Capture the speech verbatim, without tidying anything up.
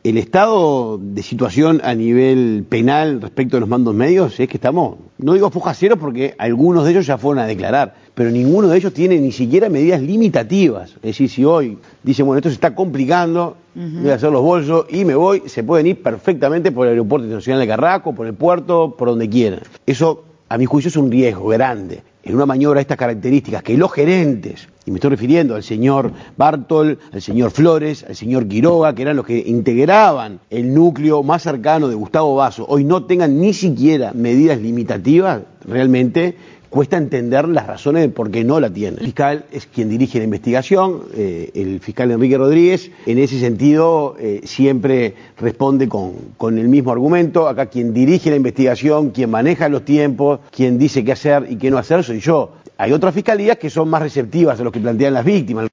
el estado de situación a nivel penal respecto a los mandos medios es que estamos, no digo foja cero porque algunos de ellos ya fueron a declarar, pero ninguno de ellos tiene ni siquiera medidas limitativas. Es decir, si hoy dicen, bueno, esto se está complicando, uh-huh. voy a hacer los bolsos y me voy, se pueden ir perfectamente por el aeropuerto internacional de Carrasco, por el puerto, por donde quieran. Eso, a mi juicio, es un riesgo grande. En una maniobra de estas características, que los gerentes, y me estoy refiriendo al señor Bartol, al señor Flores, al señor Quiroga, que eran los que integraban el núcleo más cercano de Gustavo Basso, hoy no tengan ni siquiera medidas limitativas, realmente cuesta entender las razones de por qué no la tienen. El fiscal es quien dirige la investigación, eh, el fiscal Enrique Rodríguez, en ese sentido eh, siempre responde con, con el mismo argumento. Acá quien dirige la investigación, quien maneja los tiempos, quien dice qué hacer y qué no hacer soy yo. Hay otras fiscalías que son más receptivas a lo que plantean las víctimas.